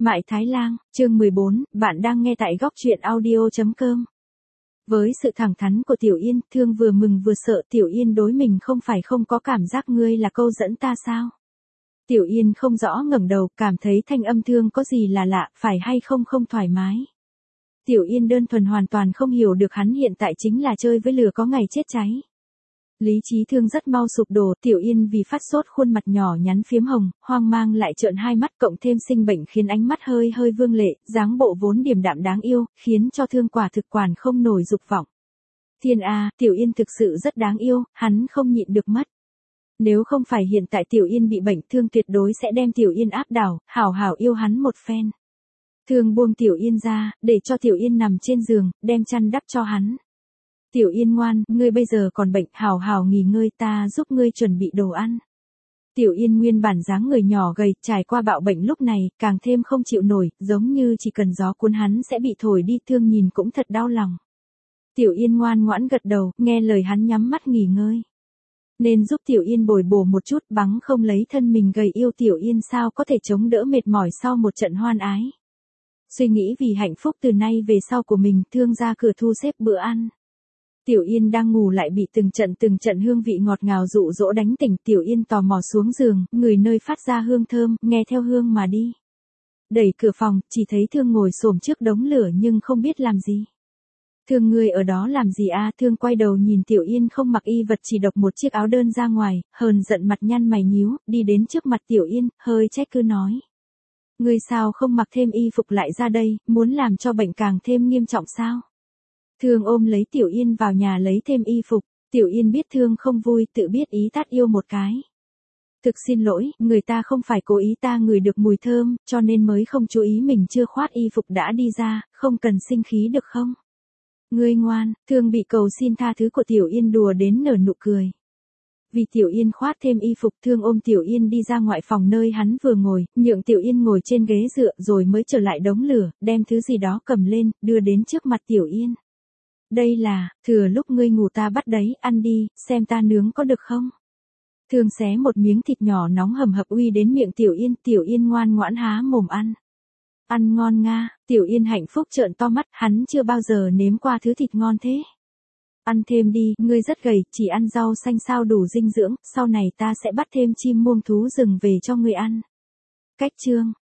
Mại Thái Lang, chương 14, bạn đang nghe tại góc truyện audio.com. Với sự thẳng thắn của Tiểu Yên, Thương vừa mừng vừa sợ. Tiểu Yên đối mình không phải không có cảm giác ngươi là câu dẫn ta sao? Tiểu Yên không rõ ngẩng đầu, cảm thấy thanh âm Thương có gì là lạ, phải hay không không thoải mái. Tiểu Yên đơn thuần hoàn toàn không hiểu được hắn hiện tại chính là chơi với lửa có ngày chết cháy. Lý trí Thương rất mau sụp đổ. Tiểu Yên vì phát sốt khuôn mặt nhỏ nhắn phiếm hồng, hoang mang lại trợn hai mắt, cộng thêm sinh bệnh khiến ánh mắt hơi hơi vương lệ, dáng bộ vốn điềm đạm đáng yêu, khiến cho Thương quả thực quản không nổi dục vọng. Thiên A, Tiểu Yên thực sự rất đáng yêu, hắn không nhịn được mất. Nếu không phải hiện tại Tiểu Yên bị bệnh, Thương tuyệt đối sẽ đem Tiểu Yên áp đảo, hảo hảo yêu hắn một phen. Thương buông Tiểu Yên ra, để cho Tiểu Yên nằm trên giường, đem chăn đắp cho hắn. Tiểu Yên ngoan, ngươi bây giờ còn bệnh, hảo hảo nghỉ ngơi, ta giúp ngươi chuẩn bị đồ ăn. Tiểu Yên nguyên bản dáng người nhỏ gầy, trải qua bạo bệnh lúc này, càng thêm không chịu nổi, giống như chỉ cần gió cuốn hắn sẽ bị thổi đi. Thương nhìn cũng thật đau lòng. Tiểu Yên ngoan ngoãn gật đầu, nghe lời hắn nhắm mắt nghỉ ngơi. Nên giúp Tiểu Yên bồi bổ một chút, bằng không lấy thân mình gầy yêu Tiểu Yên sao có thể chống đỡ mệt mỏi sau một trận hoan ái. Suy nghĩ vì hạnh phúc từ nay về sau của mình, Thương ra cửa thu xếp bữa ăn. Tiểu Yên đang ngủ lại bị từng trận hương vị ngọt ngào dụ dỗ đánh tỉnh. Tiểu Yên tò mò xuống giường, người nơi phát ra hương thơm, nghe theo hương mà đi. Đẩy cửa phòng, chỉ thấy Thương ngồi xổm trước đống lửa nhưng không biết làm gì. Thương, ngươi ở đó làm gì a? Thương quay đầu nhìn Tiểu Yên không mặc y vật, chỉ độc một chiếc áo đơn ra ngoài, hờn giận mặt nhăn mày nhíu, đi đến trước mặt Tiểu Yên, hơi trách cứ nói. Ngươi sao không mặc thêm y phục lại ra đây, muốn làm cho bệnh càng thêm nghiêm trọng sao? Thương ôm lấy Tiểu Yên vào nhà lấy thêm y phục. Tiểu Yên biết Thương không vui, tự biết ý tát yêu một cái. Thực xin lỗi, người ta không phải cố ý, ta ngửi được mùi thơm, cho nên mới không chú ý mình chưa khoát y phục đã đi ra, không cần sinh khí được không? Ngươi ngoan. Thương bị cầu xin tha thứ của Tiểu Yên đùa đến nở nụ cười. Vì Tiểu Yên khoát thêm y phục, Thương ôm Tiểu Yên đi ra ngoại phòng nơi hắn vừa ngồi, nhượng Tiểu Yên ngồi trên ghế dựa rồi mới trở lại đống lửa, đem thứ gì đó cầm lên, đưa đến trước mặt Tiểu Yên. Đây là, thừa lúc ngươi ngủ ta bắt đấy, ăn đi, xem ta nướng có được không? Thương xé một miếng thịt nhỏ nóng hầm hập uy đến miệng Tiểu Yên. Tiểu Yên ngoan ngoãn há mồm ăn. Ăn ngon nga. Tiểu Yên hạnh phúc trợn to mắt, hắn chưa bao giờ nếm qua thứ thịt ngon thế. Ăn thêm đi, ngươi rất gầy, chỉ ăn rau xanh sao đủ dinh dưỡng, sau này ta sẽ bắt thêm chim muông thú rừng về cho ngươi ăn. Cách chương.